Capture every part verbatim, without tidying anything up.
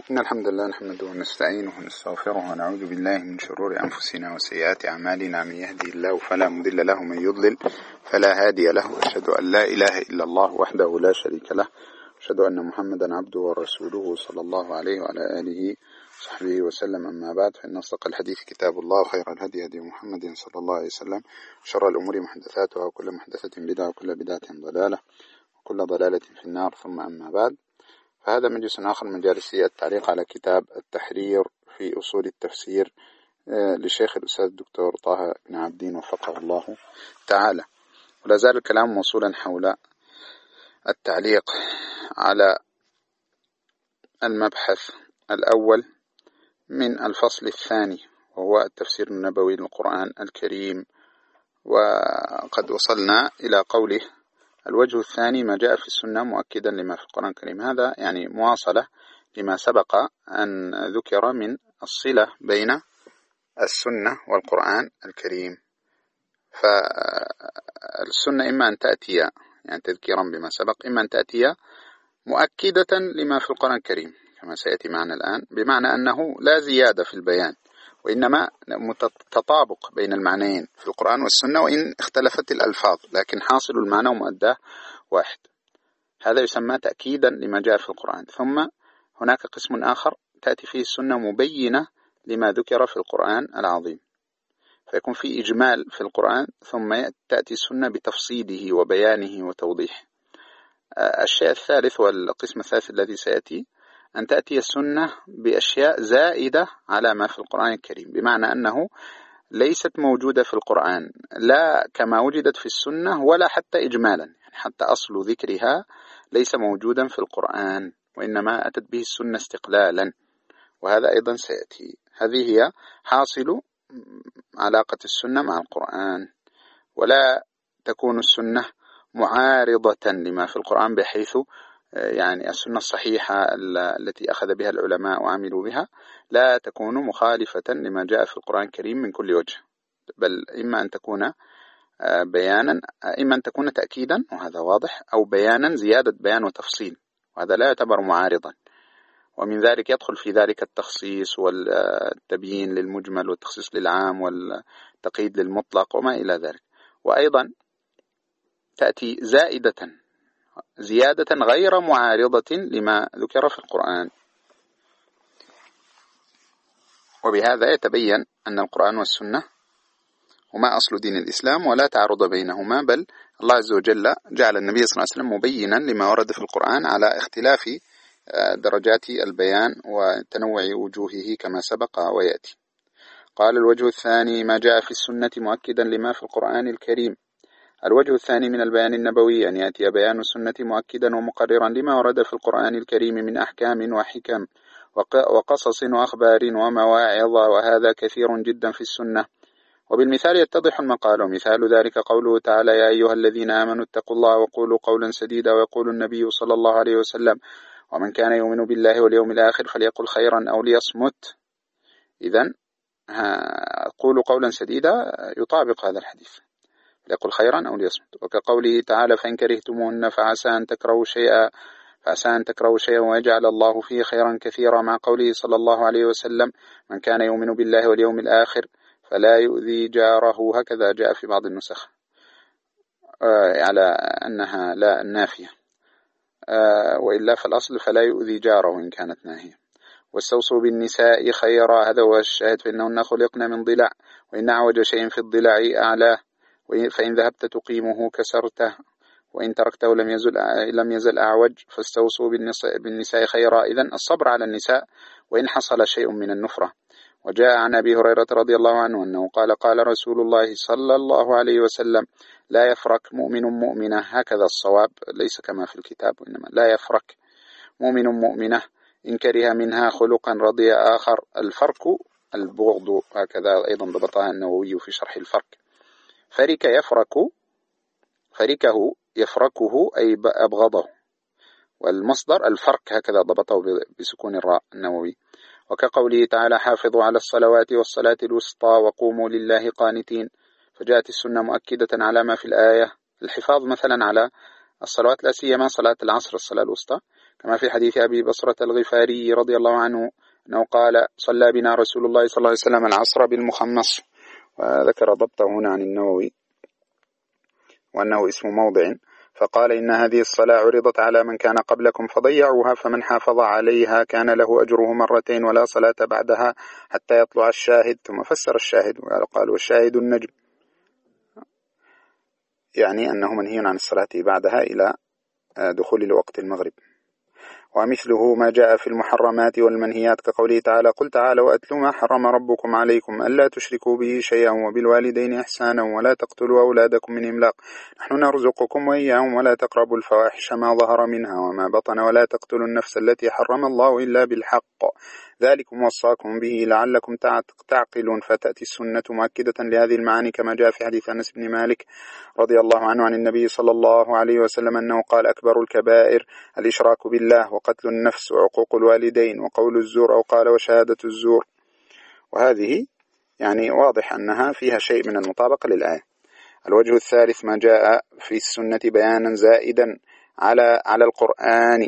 إن الحمد لله نحمده ونستعينه ونستغفره ونعوذ بالله من شرور أنفسنا وسيئات أعمالنا. من يهدي الله فلا مضل له ومن يضلل فلا هادي له. أشهد أن لا إله إلا الله وحده لا شريك له، أشهد أن محمدا عبده ورسوله صلى الله عليه وعلى آله وصحبه وسلم. أما بعد، فإن أصدق الحديث كتاب الله، وخير الهدي هدي محمد صلى الله عليه وسلم، شر الأمور محدثاتها، وكل محدثة بدعة، وكل بدعة ضلالة، وكل ضلالة في النار. ثم أما بعد، فهذا مجلس آخر من مجالس التعليق على كتاب التحرير في أصول التفسير للشيخ الأستاذ الدكتور طه بن عابدين وفقه الله تعالى. ولا زال الكلام موصولا حول التعليق على المبحث الأول من الفصل الثاني، وهو التفسير النبوي للقرآن الكريم. وقد وصلنا إلى قوله: الوجه الثاني ما جاء في السنة مؤكدا لما في القرآن الكريم. هذا يعني مواصلة لما سبق أن ذكر من الصلة بين السنة والقرآن الكريم. فالسنة إما أن تأتي يعني تذكيرا بما سبق، إما أن تأتي مؤكدة لما في القرآن الكريم كما سيأتي معنا الآن، بمعنى أنه لا زيادة في البيان، وإنما تطابق بين المعنيين في القرآن والسنة، وإن اختلفت الألفاظ لكن حاصل المعنى ومؤداه واحد. هذا يسمى تأكيدا لما جاء في القرآن. ثم هناك قسم آخر تأتي فيه السنة مبينة لما ذكر في القرآن العظيم، فيكون في إجمال في القرآن، ثم تأتي السنة بتفصيله وبيانه وتوضيحه. الشيء الثالث والقسم الثالث الذي سيأتي أن تأتي السنة بأشياء زائدة على ما في القرآن الكريم، بمعنى أنه ليست موجودة في القرآن لا كما وجدت في السنة، ولا حتى إجمالا، يعني حتى أصل ذكرها ليس موجودا في القرآن، وإنما أتت به السنة استقلالا، وهذا أيضا سيأتي. هذه هي حاصل علاقة السنة مع القرآن. ولا تكون السنة معارضة لما في القرآن، بحيث يعني السنة الصحيحة التي أخذ بها العلماء وعملوا بها لا تكون مخالفة لما جاء في القرآن الكريم من كل وجه، بل إما أن تكون بيانا، إما أن تكون تأكيدا وهذا واضح، أو بيانا زيادة بيان وتفصيل، وهذا لا يعتبر معارضا. ومن ذلك يدخل في ذلك التخصيص والتبيين للمجمل، والتخصيص للعام، والتقييد للمطلق، وما إلى ذلك. وأيضا تأتي زائدة زيادة غير معارضة لما ذكر في القرآن. وبهذا يتبين أن القرآن والسنة هما أصل دين الإسلام، ولا تعارض بينهما، بل الله عز وجل جعل النبي صلى الله عليه وسلم مبينا لما ورد في القرآن على اختلاف درجات البيان وتنوع وجوهه كما سبق ويأتي. قال: الوجه الثاني ما جاء في السنة مؤكدا لما في القرآن الكريم. الوجه الثاني من البيان النبوي أن يأتي بيان السنة مؤكدا ومقررا لما ورد في القرآن الكريم من أحكام وحكم وقصص وأخبار ومواعظ، وهذا كثير جدا في السنة. وبالمثال يتضح المقال، ومثال ذلك قوله تعالى: يا أيها الذين آمنوا اتقوا الله وقولوا قولا سديدا. ويقول النبي صلى الله عليه وسلم: ومن كان يؤمن بالله واليوم الآخر فليقل خيرا أو ليصمت. إذن قولوا قولا سديدا يطابق هذا الحديث، ليقل خيرا أو ليصمت. وكقوله تعالى: فإن كرهتموهن فعسى أن تكرهوا شيئا فعسى أن تكرهوا شيئا ويجعل الله فيه خيرا كثيرا، مع قوله صلى الله عليه وسلم: من كان يؤمن بالله واليوم الآخر فلا يؤذي جاره. هكذا جاء في بعض النسخ على أنها لا النافية، وإلا فالأصل فلا يؤذي جاره إن كانت ناهية. واستوصوا بالنساء خيرا، هذا هو الشاهد، فإنهن خلقن من ضلع، وإن أعوج شيء في الضلع أعلاه، فإن ذهبت تقيمه كسرته، وإن تركته لم يزل لم يزل أعوج. فاستوصوا بالنساء, بالنساء خيرا، إذن الصبر على النساء وإن حصل شيء من النفرة. وجاء عن أبي هريرة رضي الله عنه أنه قال: قال رسول الله صلى الله عليه وسلم: لا يفرق مؤمن مؤمنة. هكذا الصواب، ليس كما في الكتاب، وإنما لا يفرق مؤمن مؤمنة إن كره منها خلقا رضي آخر. الفرق البغض، هكذا أيضا ضبطها النووي في شرح الفرق. فرك يفرك، فركه يفركه أي أبغضه، والمصدر الفرق، هكذا ضبطه بسكون الراء النووي. وكقوله تعالى: حافظوا على الصلوات والصلاة الوسطى وقوموا لله قانتين. فجاءت السنة مؤكدة على ما في الآية، الحفاظ مثلا على الصلوات، لا سيما صلاة العصر الصلاة الوسطى، كما في حديث أبي بصرة الغفاري رضي الله عنه أنه قال صلى بنا رسول الله صلى الله عليه وسلم العصر بالمخمص، وذكر ضبطه هنا عن النووي وأنه اسم موضع، فقال إن هذه الصلاة عرضت على من كان قبلكم فضيعوها، فمن حافظ عليها كان له أجره مرتين ولا صلاة بعدها حتى يطلع الشاهد. ثم فسر الشاهد وقال والشاهد النجم، يعني أنه منهي عن الصلاة بعدها إلى دخول وقت المغرب. ومثله ما جاء في المحرمات والمنهيات كقوله تعالى قل تعالوا أتلوا ما حرم ربكم عليكم ألا تشركوا به شيئا وبالوالدين إحسانا ولا تقتلوا أولادكم من إملاق نحن نرزقكم وإياهم ولا تقربوا الفواحش ما ظهر منها وما بطن ولا تقتلوا النفس التي حرم الله إلا بالحق ذلكم وصاكم به لعلكم تعقلون. فتأتي السنة مؤكدة لهذه المعاني كما جاء في حديث أنس بن مالك رضي الله عنه عن النبي صلى الله عليه وسلم أنه قال أكبر الكبائر الإشراك بالله وقتل النفس وعقوق الوالدين وقول الزور، أو قال وشهادة الزور. وهذه يعني واضح أنها فيها شيء من المطابقة للآية. الوجه الثالث ما جاء في السنة بيانا زائدا على على القرآن.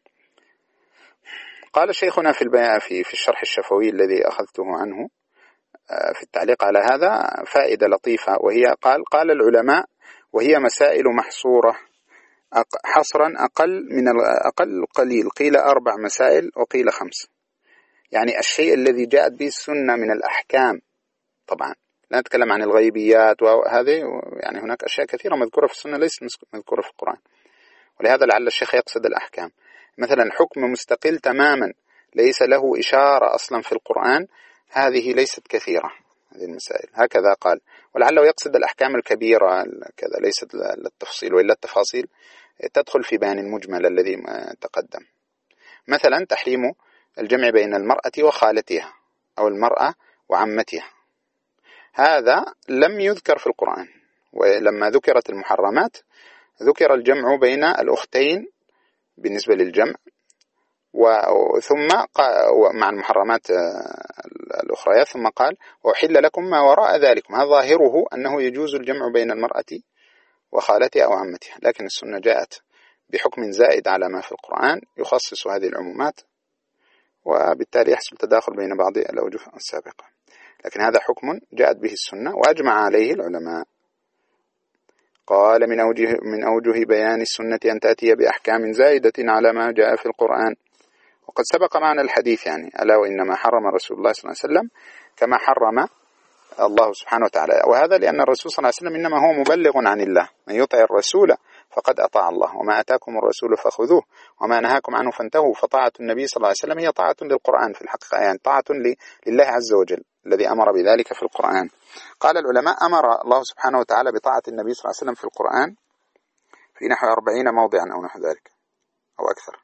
قال شيخنا في البيان في في الشرح الشفوي الذي أخذته عنه في التعليق على هذا فائدة لطيفة، وهي قال قال العلماء وهي مسائل محصورة حصرا أقل من أقل قليل، قيل أربع مسائل وقيل خمس. يعني الشيء الذي جاءت به السنة من الأحكام، طبعا لا نتكلم عن الغيبيات وهذه، يعني هناك أشياء كثيرة مذكورة في السنة ليست مذكورة في القرآن، ولهذا لعل الشيخ يقصد الأحكام. مثلا حكم مستقل تماما ليس له إشارة أصلا في القرآن، هذه ليست كثيرة هذه المسائل، هكذا قال. ولعله يقصد الأحكام الكبيرة كذا ليست للتفصيل، وإلا التفاصيل تدخل في بيان المجمل الذي تقدم. مثلا تحريم الجمع بين المرأة وخالتها أو المرأة وعمتها، هذا لم يذكر في القرآن. ولما ذكرت المحرمات ذكر الجمع بين الأختين بالنسبة للجمع، وثم مع المحرمات الأخرى، ثم قال وأحل لكم ما وراء ذلك. هذا ظاهره أنه يجوز الجمع بين المرأة وخالتها أو عمتها، لكن السنة جاءت بحكم زائد على ما في القرآن يخصص هذه العمومات، وبالتالي يحصل تداخل بين بعض الأوجه السابقة. لكن هذا حكم جاءت به السنة وأجمع عليه العلماء. قال من أوجه, من أوجه بيان السنة أن تأتي بأحكام زائدة على ما جاء في القرآن. وقد سبق معنا الحديث يعني ألا وإنما حرم رسول الله صلى الله عليه وسلم كما حرم الله سبحانه وتعالى، وهذا لأن الرسول صلى الله عليه وسلم إنما هو مبلغ عن الله، من يطع الرسول فقد أطاع الله، وما أتاكم الرسول فخذوه وما نهاكم عنه فانتهوا. فطاعة النبي صلى الله عليه وسلم هي طاعة للقرآن في الحقيقة، يعني طاعة لله عز وجل الذي أمر بذلك في القرآن. قال العلماء أمر الله سبحانه وتعالى بطاعة النبي صلى الله عليه وسلم في القرآن في نحو أربعين موضعا أو نحو ذلك أو أكثر.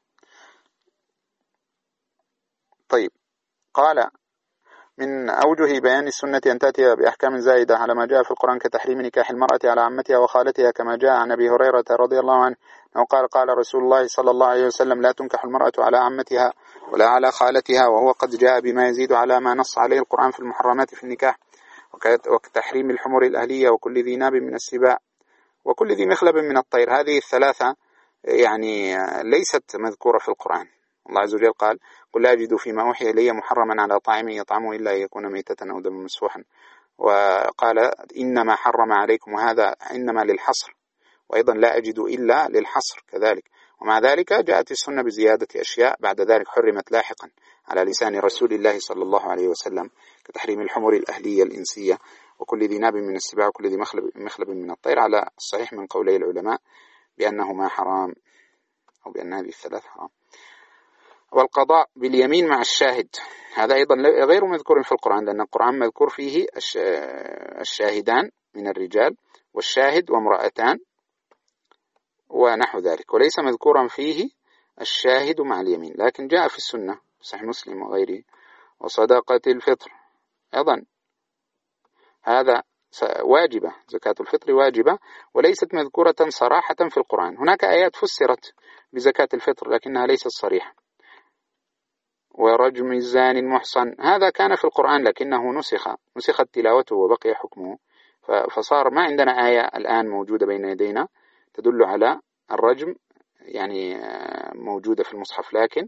طيب قال من أوجه بيان السنة أن تأتي بأحكام زائدة على ما جاء في القرآن كتحريم نكاح المرأة على عمتها وخالتها، كما جاء عن أبي هريرة رضي الله عنه أنه قال قال رسول الله صلى الله عليه وسلم لا تنكح المرأة على عمتها ولا على خالتها، وهو قد جاء بما يزيد على ما نص عليه القرآن في المحرمات في النكاح، وكتحريم الحمر الأهلية وكل ذي ناب من السباع وكل ذي مخلب من الطير. هذه الثلاثة يعني ليست مذكورة في القرآن. الله عز وجل قال قل لا أجد فيما أوحي إلي محرما على طاعم يطعمه إلا يكون ميتة أو دما مسفوحا. وقال إنما حرم عليكم، وهذا إنما للحصر، وأيضا لا أجد إلا للحصر كذلك. ومع ذلك جاءت السنة بزيادة أشياء بعد ذلك حرمت لاحقا على لسان رسول الله صلى الله عليه وسلم، كتحريم الحمر الأهلية الإنسية وكل ذي ناب من السباع وكل ذي مخلب, مخلب من الطير، على الصحيح من قولي العلماء بأنهما حرام أو بأن هذه الثلاث حرام. والقضاء باليمين مع الشاهد هذا أيضا غير مذكور في القرآن، لأن القرآن مذكور فيه الشاهدان من الرجال والشاهد وامرأتان ونحو ذلك، وليس مذكورا فيه الشاهد مع اليمين. لكن جاء في السنة صحيح مسلم وغيره وصدقة الفطر أيضا هذا واجبة، زكاة الفطر واجبة وليست مذكورة صراحة في القرآن. هناك آيات فسرت بزكاة الفطر لكنها ليست صريحة. ورجم الزاني المحصن هذا كان في القرآن لكنه نسخ نسخت تلاوته وبقي حكمه، فصار ما عندنا آية الآن موجودة بين يدينا تدل على الرجم يعني موجودة في المصحف، لكن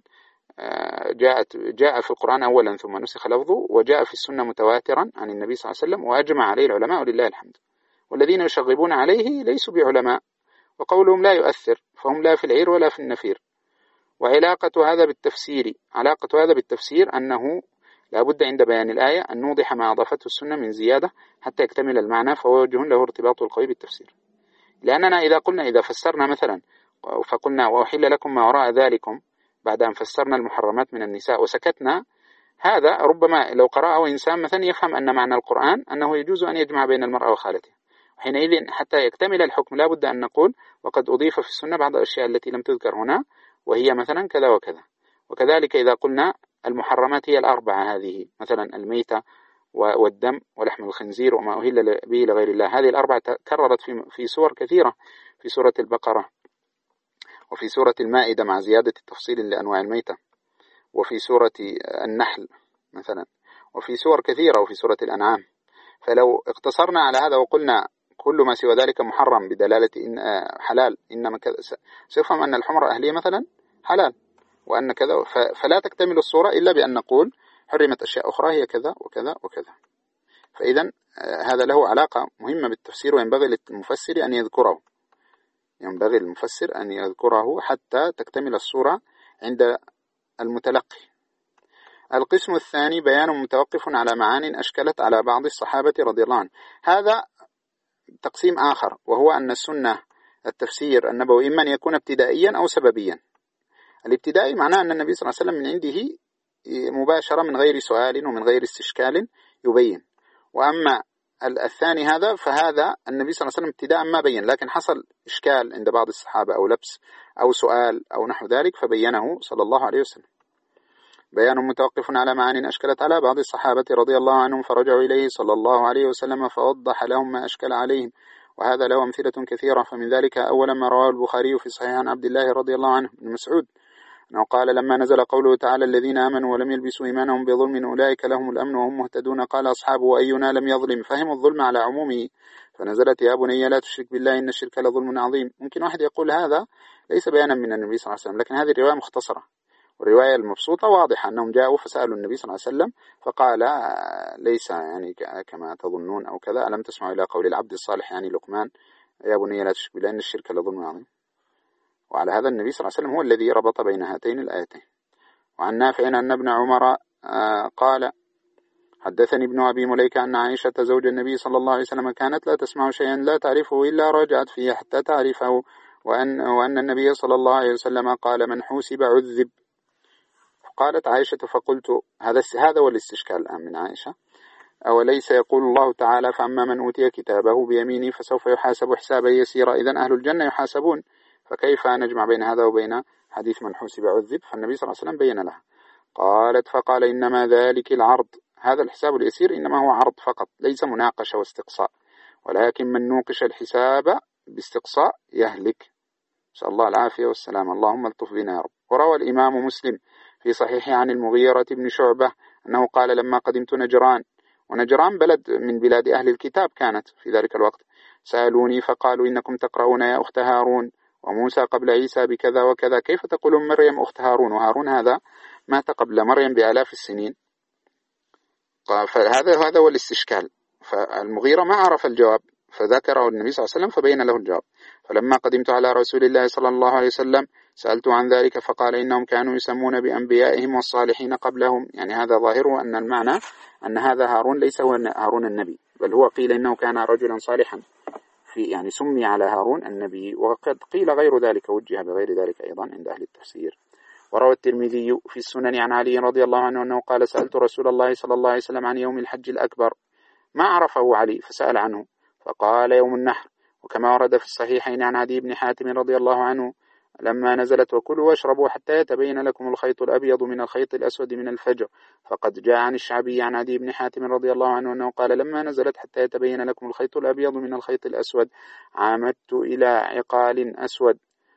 جاءت جاء في القرآن أولا ثم نسخ لفظه، وجاء في السنة متواترا عن النبي صلى الله عليه وسلم وأجمع عليه العلماء ولله الحمد. والذين يشغبون عليه ليسوا بعلماء، وقولهم لا يؤثر، فهم لا في العير ولا في النفير. وعلاقة هذا بالتفسير علاقة هذا بالتفسير أنه لا بد عند بيان الآية أن نوضح ما أضافته السنة من زيادة حتى يكتمل المعنى، فهو وجه له ارتباط القوي بالتفسير. لأننا إذا قلنا إذا فسرنا مثلا فقلنا وأحل لكم ما وراء ذلكم بعد أن فسرنا المحرمات من النساء وسكتنا، هذا ربما لو قرأه إنسان مثلا يفهم أن معنى القرآن أنه يجوز أن يجمع بين المرأة وخالتها. حينئذ حتى يكتمل الحكم لا بد أن نقول وقد أضيف في السنة بعض الأشياء التي لم تذكر هنا، وهي مثلا كذا وكذا. وكذلك إذا قلنا المحرمات هي الأربعة هذه، مثلا الميتة والدم ولحم الخنزير وما أهل به لغير الله، هذه الأربعة كررت في في سور كثيرة، في سورة البقرة وفي سورة المائدة مع زيادة التفصيل لأنواع الميتة، وفي سورة النحل مثلا، وفي سور كثيرة، وفي سورة الأنعام. فلو اقتصرنا على هذا وقلنا كل ما سوى ذلك محرم بدلالة إن حلال، إنما كذا، سيفهم أن الحمر أهلية مثلا حلال وأن كذا، فلا تكتمل الصورة إلا بأن نقول حرمت أشياء أخرى هي كذا وكذا وكذا. فإذا هذا له علاقة مهمة بالتفسير، وينبغي للمفسر أن يذكره ينبغي للمفسر أن يذكره حتى تكتمل الصورة عند المتلقي. القسم الثاني بيان متوقف على معان أشكلت على بعض الصحابة رضي الله عنهم. هذا تقسيم آخر، وهو أن السنة التفسير النبوي إما أن يكون ابتدائيا أو سببيا. الابتدائي معناه أن النبي صلى الله عليه وسلم من عنده مباشرة من غير سؤال ومن غير استشكال يبين. وأما الثاني هذا فهذا النبي صلى الله عليه وسلم ابتداء ما بين، لكن حصل إشكال عند بعض الصحابة أو لبس أو سؤال أو نحو ذلك فبينه صلى الله عليه وسلم. بيان متوقف على معان أشكلت على بعض الصحابة رضي الله عنهم فرجعوا إليه صلى الله عليه وسلم فوضح لهم ما أشكل عليهم، وهذا له أمثلة كثيرة. فمن ذلك أولا ما رواه البخاري في صحيح عن عبد الله رضي الله عنه بن مسعود أنه قال لما نزل قوله تعالى الذين آمنوا ولم يلبسوا إيمانهم بظلم أولئك لهم الأمن وهم مهتدون، قال أصحابه أينا لم يظلم، فهموا الظلم على عمومه فنزلت يا بني لا تشرك بالله إن الشرك لظلم عظيم. ممكن واحد يقول هذا ليس بيانا من النبي صلى الله عليه وسلم، لكن هذه الرواية مختصرة، والرواية المبسوطة واضحة أنهم جاءوا فسألوا النبي صلى الله عليه وسلم فقال ليس يعني كما تظنون أو كذا، ألم تسمعوا إلى قول العبد الصالح يعني لقمان يا بني لا تشرك بالله إن الشرك لظلم عظيم. وعلى هذا النبي صلى الله عليه وسلم هو الذي ربط بين هاتين الآيتين. وعن نافع أن ابن عمر قال حدثني ابن أبي مليكة أن عائشة زوج النبي صلى الله عليه وسلم كانت لا تسمع شيئا لا تعرفه إلا رجعت فيه حتى تعرفه، وأن, وأن النبي صلى الله عليه وسلم قال من حوسب عذب. قالت عائشة فقلت هذا هذا والاستشكال الآن من عائشة، أوليس يقول الله تعالى فأما من أوتي كتابه بيمينه فسوف يحاسب حسابا يسيرا، إذن أهل الجنة يحاسبون، فكيف نجمع بين هذا وبين حديث من حوسب عذب؟ فالنبي صلى الله عليه وسلم بين لها. قالت فقال إنما ذلك العرض، هذا الحساب اليسير إنما هو عرض فقط ليس مناقشة واستقصاء، ولكن من نوقش الحساب باستقصاء يهلك. نسأل الله العافية والسلام، اللهم الطف بنا يا رب. وروى الإمام مسلم في صحيحه عن المغيرة بن شعبة أنه قال لما قدمت نجران، ونجران بلد من بلاد أهل الكتاب كانت في ذلك الوقت، سألوني فقالوا إنكم تقرؤون يا أخت هارون وموسى قبل عيسى بكذا وكذا، كيف تقولون مريم أخت هارون؟ وهارون هذا مات قبل مريم بآلاف السنين. فهذا هذا هو الاستشكال. فالمغيرة ما عرف الجواب فذكره النبي صلى الله عليه وسلم فبين له الجواب. فلما قدمت على رسول الله صلى الله عليه وسلم سألت عن ذلك فقال إنهم كانوا يسمون بأنبيائهم والصالحين قبلهم، يعني هذا ظاهره أن المعنى أن هذا هارون ليس هو هارون النبي، بل هو قيل إنه كان رجلا صالحا في يعني سمي على هارون النبي، وقد قيل غير ذلك وجه بغير ذلك أيضا عند أهل التفسير. وروى الترمذي في السنن عن علي رضي الله عنه أنه قال سألت رسول الله صلى الله عليه وسلم عن يوم الحج الأكبر، ما عرفه علي فسأل عنه فقال يوم النحر. وكما ورد في الصحيحين عن عدي بن حاتم رضي الله عنه لما نزلت وكلوا واشربوا حتى يتبين لكم الخيط الأبيض من الخيط الأسود من الفجر، فقد جاء عن الشعبي عن عدي بن حاتم رضي الله عنه أنه قال لما نزلت حتى يتبين لكم الخيط الأبيض من الخيط الأسود عامدت إلى عقال أسود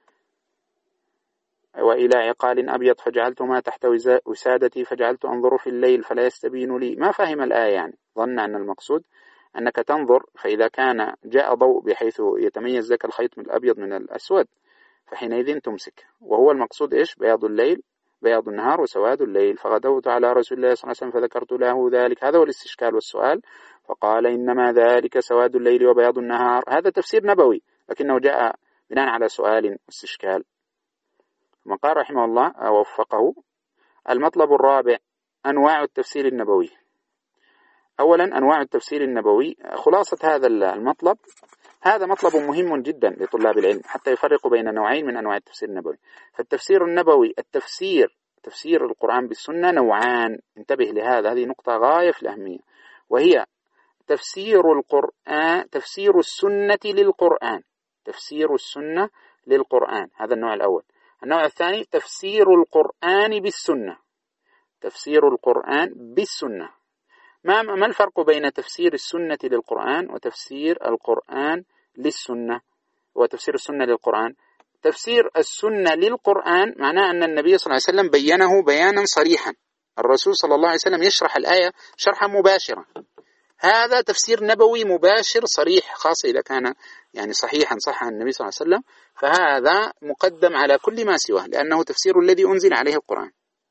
وإلى عقال أبيض فجعلتما تحت وسادتي فجعلت أنظر في الليل فلا يستبين لي. ما فهم الآية، يعني ظن أن المقصود أنك تنظر، فإذا كان جاء ضوء بحيث يتميز ذاك الخيط من الأبيض من الأسود فحينئذ تمسك. وهو المقصود إيش؟ بياض الليل بياض النهار وسواد الليل. فغدوت على رسول الله صلى الله عليه وسلم فذكرت له ذلك. هذا هو الاستشكال والسؤال. فقال إنما ذلك سواد الليل وبياض النهار. هذا تفسير نبوي لكنه جاء بناء على سؤال واستشكال. ثم قال رحمه الله ووفقه: المطلب الرابع أنواع التفسير النبوي. أولا أنواع التفسير النبوي. خلاصة هذا المطلب، هذا مطلب مهم جدا لطلاب العلم حتى يفرقوا بين نوعين من أنواع التفسير النبوي. فالتفسير النبوي التفسير تفسير القرآن بالسنة نوعان، انتبه لهذا، هذه نقطة غاية في الأهمية، وهي تفسير القرآن تفسير السنة للقرآن تفسير السنة للقرآن هذا النوع الأول. النوع الثاني تفسير القرآن بالسنة تفسير القرآن بالسنة. ما ما الفرق بين تفسير السنة للقرآن وتفسير القرآن للسنة وتفسير السنة للقرآن؟ تفسير السنة للقرآن معناه أن النبي صلى الله عليه وسلم بينه بيانا صريحا، الرسول صلى الله عليه وسلم يشرح الآية شرحا مباشرا، هذا تفسير نبوي مباشر صريح، خاصة إذا كان يعني صحيحا صح عن النبي صلى الله عليه وسلم، فهذا مقدم على كل ما سواه لأنه تفسير الذي أنزل عليه القرآن.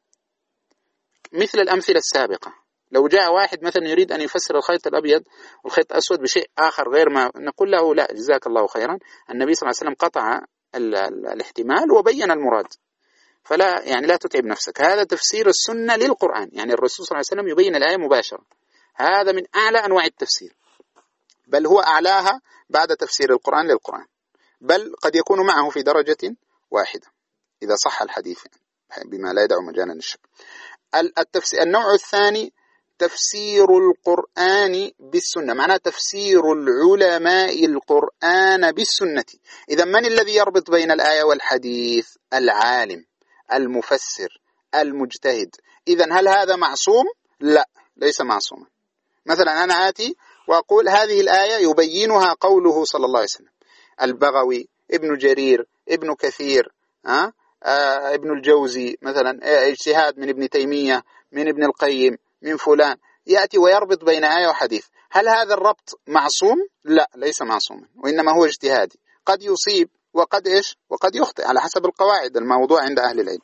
مثل الأمثلة السابقة، لو جاء واحد مثلا يريد أن يفسر الخيط الأبيض والخيط الأسود بشيء آخر غير ما نقول له لا جزاك الله خيرا، النبي صلى الله عليه وسلم قطع ال ال الاحتمال وبين المراد، فلا يعني لا تتعب نفسك. هذا تفسير السنة للقرآن، يعني الرسول صلى الله عليه وسلم يبين الآية مباشرة، هذا من أعلى أنواع التفسير، بل هو أعلاها بعد تفسير القرآن للقرآن، بل قد يكون معه في درجة واحدة إذا صح الحديث يعني بما لا يدع مجالا للشك. التفسير النوع الثاني تفسير القرآن بالسنة، معناه تفسير العلماء القرآن بالسنة. إذا من الذي يربط بين الآية والحديث؟ العالم المفسر المجتهد. إذا هل هذا معصوم؟ لا، ليس معصوما. مثلا أنا آتي وأقول هذه الآية يبينها قوله صلى الله عليه وسلم، البغوي، ابن جرير، ابن كثير، آه؟ آه ابن الجوزي مثلا، اجتهاد من ابن تيمية، من ابن القيم، من فلان، يأتي ويربط بين آية وحديث. هل هذا الربط معصوم؟ لا، ليس معصوما، وإنما هو اجتهادي، قد يصيب وقد إيش وقد يخطئ على حسب القواعد الموضوع عند أهل العلم.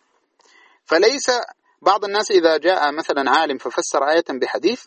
فليس بعض الناس إذا جاء مثلا عالم ففسر آية بحديث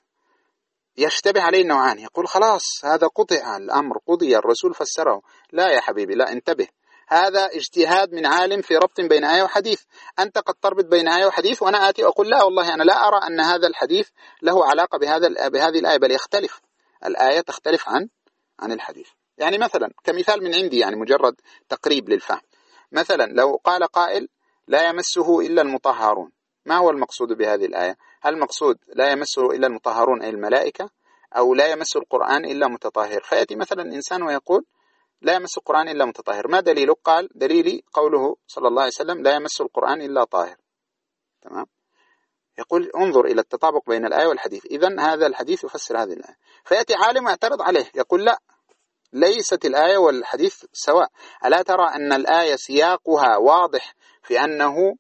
يشتبه عليه النوعان، يقول خلاص هذا قطع الأمر، قضي، الرسول فسره. لا يا حبيبي، لا، انتبه، هذا اجتهاد من عالم في ربط بين آية وحديث. أنت قد تربط بين آية وحديث وأنا آتي وأقول لا والله أنا لا أرى أن هذا الحديث له علاقة بهذا بهذه الآية، بل يختلف، الآية تختلف عن عن الحديث. يعني مثلا كمثال من عندي، يعني مجرد تقريب للفهم، مثلا لو قال قائل لا يمسه إلا المطهرون، ما هو المقصود بهذه الآية؟ هل المقصود لا يمسه إلا المطهرون أي الملائكة، أو لا يمس القرآن إلا متطهر؟ فيأتي مثلا إنسان ويقول لا يمس القرآن إلا متطهر، ما دليله؟ قال دليلي قوله صلى الله عليه وسلم لا يمس القرآن إلا طاهر. تمام؟ يقول انظر إلى التطابق بين الآية والحديث، إذن هذا الحديث يفسر هذه الآية. فيأتي عالم يعترض عليه يقول لا، ليست الآية والحديث سواء، ألا ترى أن الآية سياقها واضح في أنه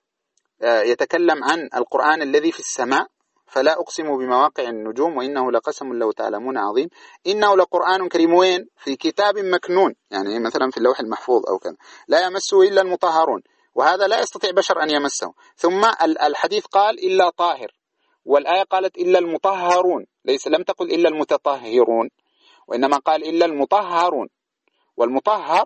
يتكلم عن القرآن الذي في السماء، فلا أقسم بمواقع النجوم وإنه لقسم لو تعلمون عظيم، إنه لقرآن كريم، وين؟ في كتاب مكنون، يعني مثلا في اللوح المحفوظ أو كذا، لا يمسه إلا المطهرون، وهذا لا يستطيع بشر أن يمسه. ثم الحديث قال إلا طاهر، والآية قالت إلا المطهرون، ليس لم تقل إلا المتطهرون، وإنما قال إلا المطهرون، والمطهر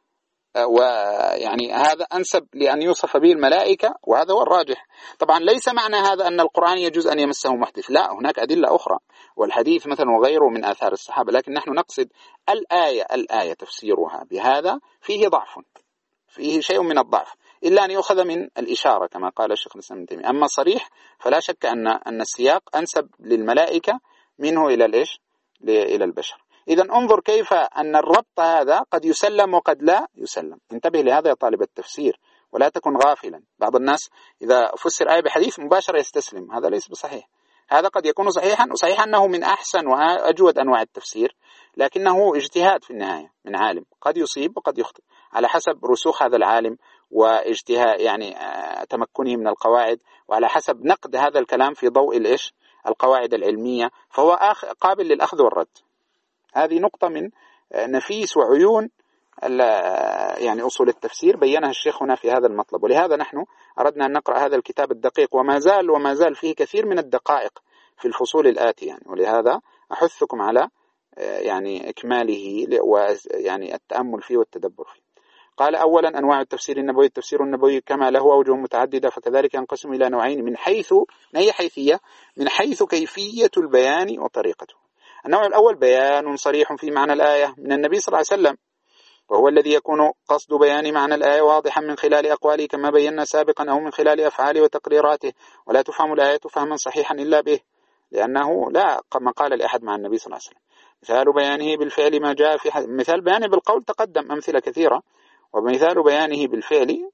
ويعني هذا أنسب لأن يوصف به الملائكة، وهذا هو الراجح. طبعا ليس معنى هذا أن القرآن يجوز أن يمسه محدث، لا، هناك أدلة أخرى، والحديث مثلا وغيره من آثار الصحابة، لكن نحن نقصد الآية الآية تفسيرها بهذا فيه ضعف، فيه شيء من الضعف، إلا أن يؤخذ من الإشارة كما قال الشيخ الإسلام ابن تيمية. أما صريح فلا شك أن أن السياق أنسب للملائكة منه إلى الإيش إلى البشر. إذا انظر كيف أن الربط هذا قد يسلم وقد لا يسلم. انتبه لهذا يا طالب التفسير ولا تكن غافلا. بعض الناس إذا فسر آية بحديث مباشرة يستسلم، هذا ليس بصحيح. هذا قد يكون صحيحا، وصحيح أنه من أحسن وأجود أنواع التفسير، لكنه اجتهاد في النهاية من عالم، قد يصيب وقد يخطئ على حسب رسوخ هذا العالم واجتهاد يعني تمكنه من القواعد، وعلى حسب نقد هذا الكلام في ضوء الإيش القواعد العلمية، فهو قابل للأخذ والرد. هذه نقطة من نفيس وعيون يعني أصول التفسير بينها الشيخ هنا في هذا المطلب. ولهذا نحن أردنا أن نقرأ هذا الكتاب الدقيق، وما زال وما زال فيه كثير من الدقائق في الفصول الآتية يعني. ولهذا أحثكم على يعني إكماله ويعني التأمل فيه والتدبر فيه. قال: أولا أنواع التفسير النبوي. التفسير النبوي كما له أوجه متعددة، فكذلك ينقسم إلى نوعين من حيث من أي حيثية من حيث كيفية البيان وطريقته. النوع الأول بيان صريح في معنى الآية من النبي صلى الله عليه وسلم، وهو الذي يكون قصد بيان معنى الآية واضحا من خلال أقواله كما بينا سابقا، أو من خلال أفعاله وتقريراته، ولا تفهم الآية فهما صحيحا إلا به، لأنه لا مقال لأحد مع النبي صلى الله عليه وسلم. مثال بيانه بالفعل ما جاء في حد... مثال بيانه بالقول تقدم أمثلة كثيرة، ومثال بيانه بالفعل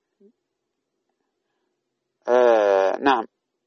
آه نعم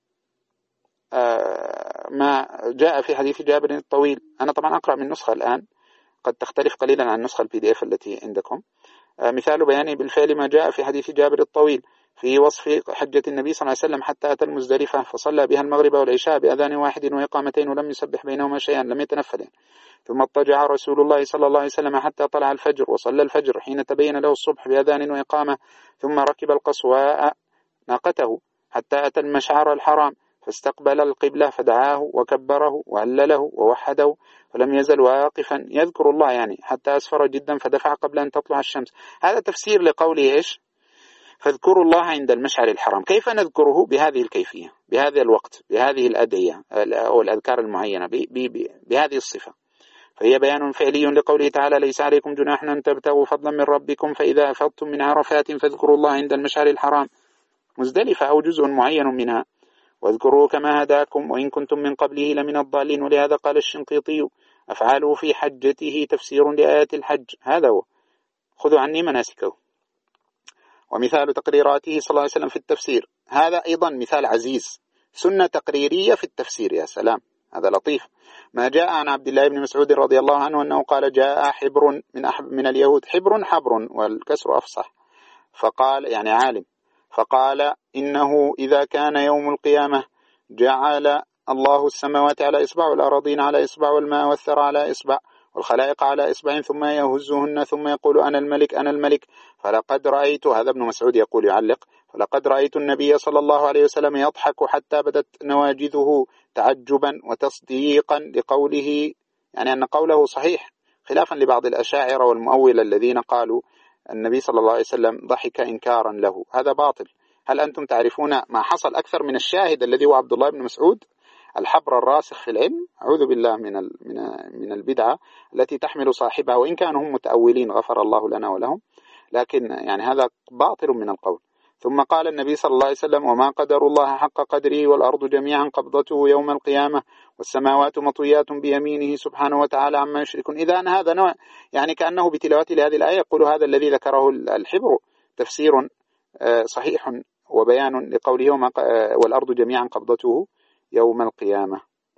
آه ما جاء في حديث جابر الطويل. أنا طبعا أقرأ من نسخة الآن قد تختلف قليلا عن النسخة البي دي اف التي عندكم. آه مثال بيانه بالفعل ما جاء في حديث جابر الطويل في وصف حجة النبي صلى الله عليه وسلم حتى أتى المزدلفة فصلى بها المغرب والعشاء بأذان واحد وإقامتين ولم يسبح بينهما شيئا، لم يتنفل. ثم اضطجع رسول الله صلى الله عليه وسلم حتى طلع الفجر وصلى الفجر حين تبين له الصبح بأذان وإقامة، ثم ركب القصواء ناقته حتى أتى المشعر الحرام فاستقبل القبلة فدعاه وكبره وهلله ووحده، فلم يزل واقفا يذكر الله يعني حتى أسفر جدا فدفع قبل أن تطلع الشمس. هذا تفسير لقوله إيش؟ فاذكروا الله عند المشعر الحرام. كيف نذكره؟ بهذه الكيفية، بهذا الوقت، بهذه الأدعية أو الأذكار المعينة، بهذه الصفة. فهي بيان فعلي لقوله تعالى: ليس عليكم جناح أن تبتغوا فضلا من ربكم فإذا أفضتم من عرفات فاذكروا الله عند المشعر الحرام، مزدلفة أو جزء معين منها، واذكروا كما هداكم وإن كنتم من قبله لمن الضالين. ولهذا قال الشنقيطي: أفعاله في حجته تفسير لآيات الحج. هذا هو، خذوا عني مناسكه. ومثال تقريراته صلى الله عليه وسلم في التفسير، هذا أيضا مثال عزيز، سنة تقريرية في التفسير. يا سلام، هذا لطيف. ما جاء عن عبد الله بن مسعود رضي الله عنه أنه قال: جاء حبر من أحب من اليهود، حبر حبر والكسر أفصح، فقال يعني عالم، فقال: إنه إذا كان يوم القيامة جعل الله السماوات على إصبع والأراضين على إصبع والماء والثرى على إصبع والخلائق على إصبع ثم يهزهن ثم يقول: أنا الملك أنا الملك. فلقد رأيت، هذا ابن مسعود يقول يعلق: فلقد رأيت النبي صلى الله عليه وسلم يضحك حتى بدت نواجذه تعجبا وتصديقا لقوله، يعني أن قوله صحيح، خلافا لبعض الأشاعرة والمؤولة الذين قالوا النبي صلى الله عليه وسلم ضحك إنكارا له. هذا باطل. هل أنتم تعرفون ما حصل أكثر من الشاهد الذي هو عبد الله بن مسعود، الحبر الراسخ في العلم؟ أعوذ بالله من من البدعة التي تحمل صاحبها، وإن كانوا هم متأولين غفر الله لنا ولهم، لكن يعني هذا باطل من القول. ثم قال النبي صلى الله عليه وسلم: وما قدر الله حق قدره والأرض جميعا قبضته يوم القيامة والسماوات مطويات بيمينه سبحانه وتعالى عما يشركون. إذا هذا نوع يعني كأنه بتلاوته لهذه الآية يقول هذا الذي ذكره الحبر تفسير صحيح وبيان لقوله: والأرض جميعا قبضته يوم القيامة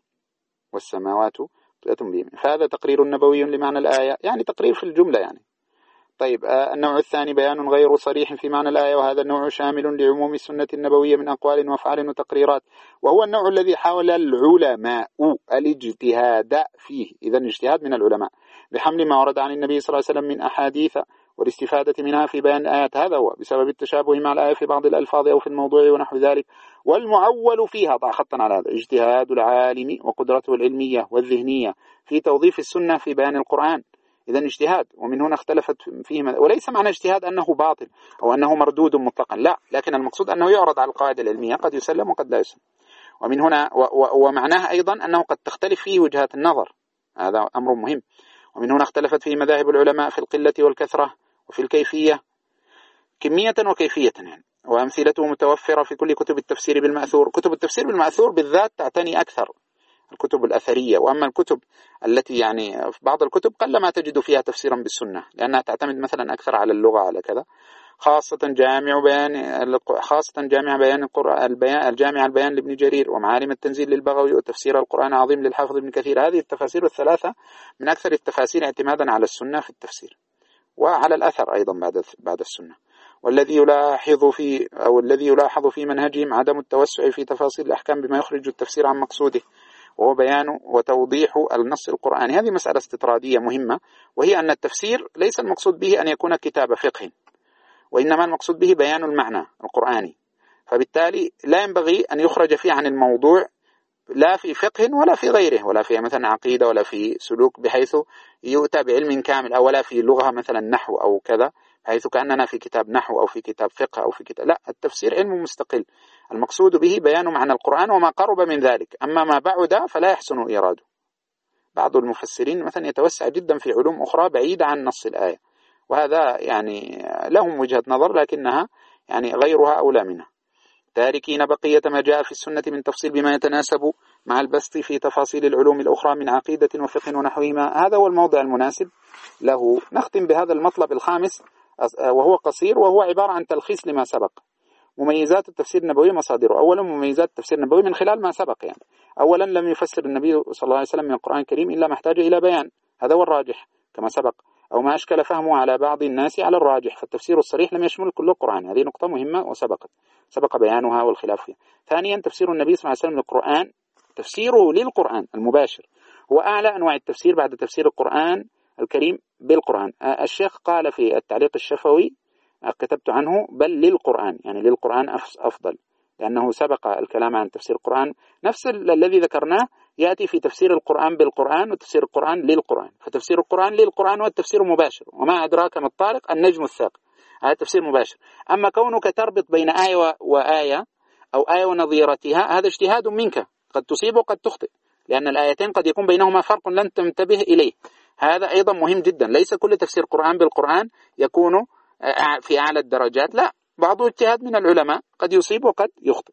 والسماوات مطويات بيمينه. فهذا تقرير نبوي لمعنى الآية، يعني تقرير في الجملة يعني. طيب، النوع الثاني بيان غير صريح في معنى الآية، وهذا النوع شامل لعموم السنة النبوية من أقوال وأفعال وتقريرات، وهو النوع الذي حاول العلماء الاجتهاد فيه. إذن الاجتهاد من العلماء بحمل ما ورد عن النبي صلى الله عليه وسلم من أحاديث والاستفادة منها في بيان الآيات، هذا هو بسبب التشابه مع الآية في بعض الألفاظ أو في الموضوع ونحو ذلك. والمعول فيها، ضع خطا على هذا، اجتهاد العالم وقدرته العلمية والذهنية في توظيف السنة في بيان القرآن. إذن اجتهاد، ومن هنا اختلفت فيه، وليس معنى اجتهاد أنه باطل أو أنه مردود مطلقا، لا، لكن المقصود أنه يعرض على القواعد العلمية، قد يسلم وقد لا يسلم. ومن هنا ومعناه أيضا أنه قد تختلف فيه وجهات النظر، هذا أمر مهم. ومن هنا اختلفت فيه مذاهب العلماء في القلة والكثرة وفي الكيفية، كمية وكيفية يعني. وأمثلته متوفرة في كل كتب التفسير بالمأثور. كتب التفسير بالمأثور بالذات تعتني أكثر الكتب الأثرية، وأما الكتب التي يعني في بعض الكتب قل ما تجد فيها تفسيرا بالسنة، لأنها تعتمد مثلا أكثر على اللغة على كذا، خاصة جامع بيان خاصة جامع بيان القرآن البيان الجامع البيان لابن جرير، ومعالم التنزيل للبغوي، وتفسير القرآن العظيم للحافظ ابن كثير. هذه التفاسير الثلاثة من أكثر التفاسير اعتمادا على السنة في التفسير، وعلى الأثر أيضا بعد بعد السنة. والذي يلاحظ في أو الذي يلاحظ في منهجهم عدم التوسع في تفاصيل الأحكام بما يخرج التفسير عن مقصوده، وهو بيان وتوضيح النص القرآني. هذه مسألة استطرادية مهمة، وهي أن التفسير ليس المقصود به أن يكون كتاب فقه، وإنما المقصود به بيان المعنى القرآني، فبالتالي لا ينبغي أن يخرج فيه عن الموضوع لا في فقه ولا في غيره، ولا في مثلا عقيدة ولا في سلوك بحيث يؤتى بعلم كامل، أو ولا في لغة مثلا نحو أو كذا بحيث كأننا في كتاب نحو أو في كتاب فقه أو في كتاب، لا، التفسير علم مستقل المقصود به بيان معنى القرآن وما قرب من ذلك، أما ما بعد فلا يحسن إيراده. بعض المفسرين مثلا يتوسع جدا في علوم أخرى بعيدة عن نص الآية، وهذا يعني لهم وجهة نظر لكنها يعني غيرها أولى منها، تاركين بقية ما جاء في السنة من تفصيل بما يتناسب مع البسط في تفاصيل العلوم الأخرى من عقيدة وفقه ونحوهما. هذا هو الموضع المناسب له. نختم بهذا المطلب الخامس وهو قصير، وهو عبارة عن تلخيص لما سبق. مميزات التفسير النبوي مصادره. أولا مميزات التفسير النبوي من خلال ما سبق، يعني أولا لم يفسر النبي صلى الله عليه وسلم من القرآن الكريم إلا ما احتاج إلى بيان، هذا هو الراجح كما سبق، أو ما أشكل فهمه على بعض الناس على الراجح، فالتفسير الصريح لم يشمل كل القرآن. هذه نقطة مهمة وسبقت سبق بيانها والخلاف فيها. ثانيا تفسير النبي صلى الله عليه وسلم للقرآن، تفسيره للقرآن المباشر هو أعلى أنواع التفسير بعد تفسير القرآن الكريم بالقرآن. الشيخ قال في التعليق الشفوي كتبت عنه بل للقرآن، يعني للقرآن أفضل، لأنه سبق الكلام عن تفسير القرآن نفس الذي ذكرناه يأتي في تفسير القرآن بالقرآن وتفسير القرآن للقرآن، فتفسير القرآن للقرآن والتفسير مباشر، وما أدراك ما الطارق النجم الثاقب، هذا تفسير مباشر. أما كونك تربط بين آية وآية أو آية ونظيرتها هذا اجتهاد منك، قد تصيب وقد تخطئ، لأن الآيتين قد يكون بينهما فرق لن تنتبه إليه، هذا أيضا مهم جدا. ليس كل تفسير قرآن بالقرآن يكون في أعلى الدرجات، لا، بعضه اجتهاد من العلماء قد يصيب وقد يخطئ،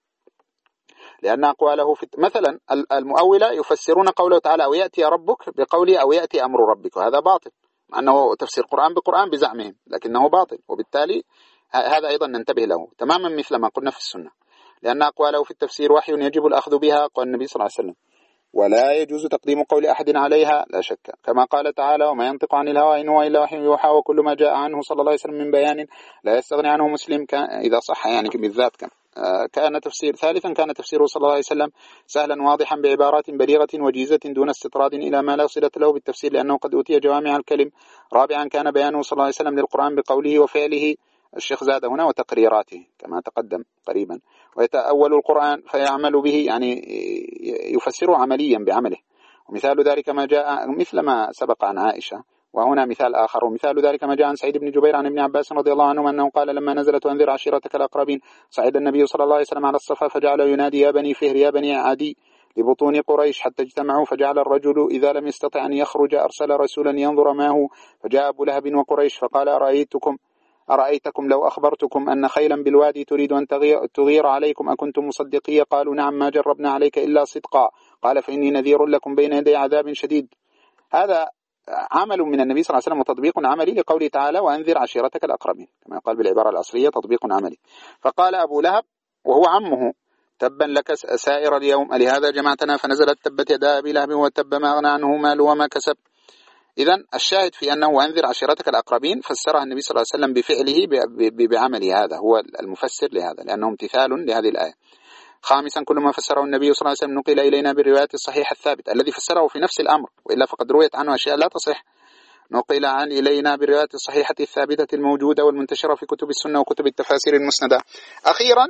لأن أقواله في مثلا المؤولة يفسرون قوله تعالى أو يأتي ربك بقوله أو يأتي أمر ربك، وهذا باطل، مع أنه تفسير قرآن بقرآن بزعمهم لكنه باطل، وبالتالي هذا أيضا ننتبه له تماما مثل ما قلنا في السنة، لأن أقواله في التفسير وحي يجب الأخذ بها، قال النبي صلى الله عليه وسلم، ولا يجوز تقديم قول أحد عليها لا شك، كما قال تعالى وما ينطق عن الهوى إن هو إلا وحي يوحى، وكل ما جاء عنه صلى الله عليه وسلم من بيان لا يستغني عنه مسلم كان إذا صح، يعني بالذات كان كان تفسير. ثالثا كان تفسيره صلى الله عليه وسلم سهلا واضحا بعبارات بليغة وجيزة دون استطراد إلى ما لا صلة له بالتفسير لأنه قد أوتي جوامع الكلم. رابعا كان بيانه صلى الله عليه وسلم للقرآن بقوله وفعله، الشيخ زاد هنا وتقريراته كما تقدم قريبا، ويتأول القرآن فيعمل به، يعني يفسره عمليا بعمله، ومثال ذلك ما جاء مثل ما سبق عن عائشة، وهنا مثال آخر، ومثال ذلك ما جاء عن سعيد بن جبير عن ابن عباس رضي الله عنه أنه قال لما نزلت وأنذر عشيرتك الأقربين صعد النبي صلى الله عليه وسلم على الصفا فجعل ينادي يا بني فهر يا بني عدي لبطون قريش حتى اجتمعوا، فجعل الرجل إذا لم يستطع أن يخرج أرسل رسولا ينظر ما هو، فجاء أبو لهب وقريش فقال أرأيتكم أرأيتكم لو أخبرتكم أن خيلا بالوادي تريد أن تغير عليكم أكنتم مصدقية؟ قالوا نعم ما جربنا عليك إلا صدقا، قال فإني نذير لكم بين يدي عذاب شديد. هذا عمل من النبي صلى الله عليه وسلم وتطبيق عملي لقوله تعالى وأنذر عشيرتك الأقربين، كما قال بالعبارة الأصلية تطبيق عملي. فقال أبو لهب وهو عمه تبا لك سائر اليوم ألهذا جمعتنا؟ فنزلت تبت يدا أبي لهب وتب ما أغنى عنه ماله وما كسب. إذن الشاهد في أنه وأنذر عشيرتك الأقربين فسرها النبي صلى الله عليه وسلم بفعله بعمله، هذا هو المفسر لهذا لأنه امتثال لهذه الآية. خامسا كل ما فسره النبي صلى الله عليه وسلم نقل إلينا بالروايات الصحيحة الثابتة، الذي فسره في نفس الأمر وإلا فقد رويت عنه أشياء لا تصح، نقل عن إلينا بالروايات الصحيحة الثابتة الموجودة والمنتشرة في كتب السنة وكتب التفاسير المسندة. أخيرا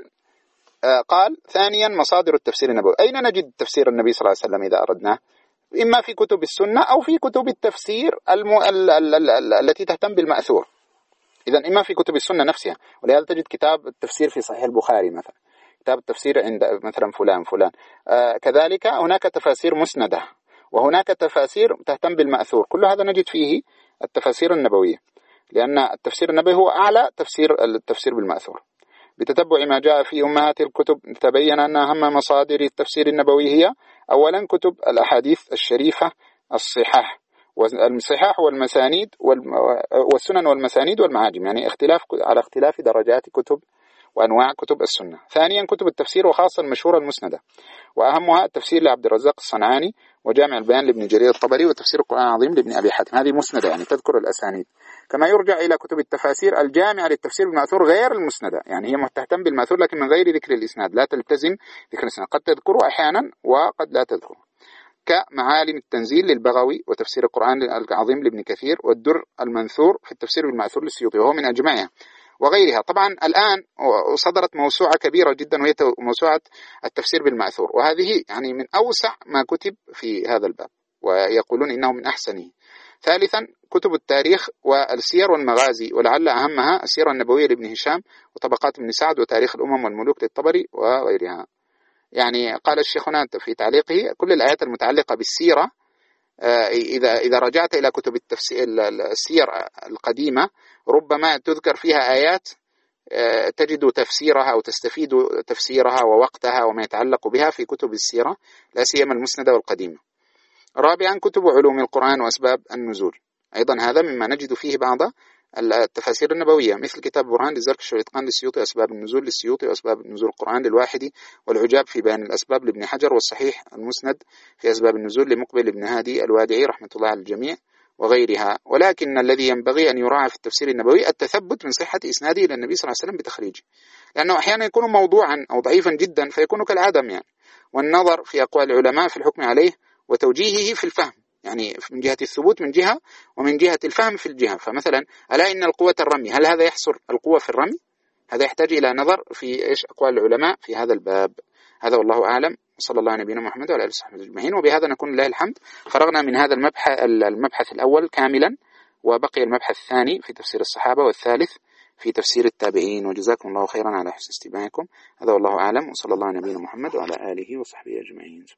قال ثانيا مصادر التفسير النبوي، أين نجد تفسير النبي صلى الله عليه وسلم إذا أردناه؟ إما في كتب السنة أو في كتب التفسير الم... ال... ال... ال... ال... التي تهتم بالمأثور. إذن إما في كتب السنة نفسها، ولهذا تجد كتاب التفسير في صحيح البخاري مثلا، كتاب التفسير عند مثلا فلان فلان، آه كذلك هناك تفاسير مسندة وهناك تفاسير تهتم بالمأثور، كل هذا نجد فيه التفاسير النبوية، لأن التفسير النبوي هو أعلى تفسير التفسير بالمأثور. بتتبع ما جاء في أمهات الكتب تبين أن أهم مصادر التفسير النبوي هي أولا كتب الأحاديث الشريفة الصحاح والصحاح والمسانيد والسنن والمسانيد والمعاجم، يعني اختلاف على اختلاف درجات كتب وأنواع كتب السنة. ثانيا كتب التفسير وخاصة المشهورة المسندة، وأهمها التفسير لعبد الرزاق الصنعاني وجامع البيان لابن جرير الطبري وتفسير القرآن العظيم لابن أبي حاتم، هذه مسندة يعني تذكر الأسانيد. كما يرجع إلى كتب التفاسير الجامعة للتفسير بالمأثور غير المسندة، يعني هي مهتم بالمأثور لكن من غير ذكر الإسناد، لا تلتزم ذكر الإسناد، قد تذكره أحيانا وقد لا تذكره. كمعالم التنزيل للبغوي وتفسير القرآن العظيم لابن كثير والدر المنثور في التفسير بالمأثور للسيوطي وهو من أجمعها وغيرها. طبعا الآن صدرت موسوعة كبيرة جدا وهي موسوعة التفسير بالمأثور، وهذه يعني من أوسع ما كتب في هذا الباب ويقولون إنه من أحسنه. ثالثا كتب التاريخ والسير والمغازي، ولعل أهمها السيرة النبوية لابن هشام وطبقات ابن سعد وتاريخ الأمم والملوك للطبري وغيرها. يعني قال الشيخ هنا في تعليقه كل الآيات المتعلقة بالسيرة إذا إذا رجعت إلى كتب التفسير السير القديمة ربما تذكر فيها آيات تجد تفسيرها أو تستفيد تفسيرها ووقتها وما يتعلق بها في كتب السيرة لا سيما المسندة والقديمة. رابعا كتب علوم القرآن وأسباب النزول، أيضا هذا مما نجد فيه بعض التفاسير النبوية مثل كتاب برهان للزركشي والإتقان للسيوطي، أسباب النزول للسيوطي، وأسباب نزول القرآن للواحدي، والعجاب في بيان الأسباب لابن حجر، والصحيح المسند في أسباب النزول لمقبل ابن هادي الوادعي رحمة الله على الجميع وغيرها. ولكن الذي ينبغي أن يراعى في التفسير النبوي التثبت من صحة إسناده إلى النبي صلى الله عليه وسلم بتخريجه، لأنه أحيانا يكون موضوعا أو ضعيفا جدا فيكون كالعدم يعني، والنظر في أقوال العلماء في الحكم عليه وتوجيهه في الفهم، يعني من جهة الثبوت من جهة ومن جهة الفهم في الجهة. فمثلا ألا إن القوة الرمي، هل هذا يحصر القوة في الرمي؟ هذا يحتاج إلى نظر في إيش أقوال العلماء في هذا الباب. هذا والله أعلم، صلى الله على نبينا محمد وعلى آله وصحبه أجمعين. وبهذا نكون لله الحمد فرغنا من هذا المبحث المبحث الأول كاملا، وبقي المبحث الثاني في تفسير الصحابة والثالث في تفسير التابعين. وجزاكم الله خيرا على حسن استماعكم. هذا والله أعلم، وصلى الله على نبينا محمد وعلى آله وصحبه أجمعين.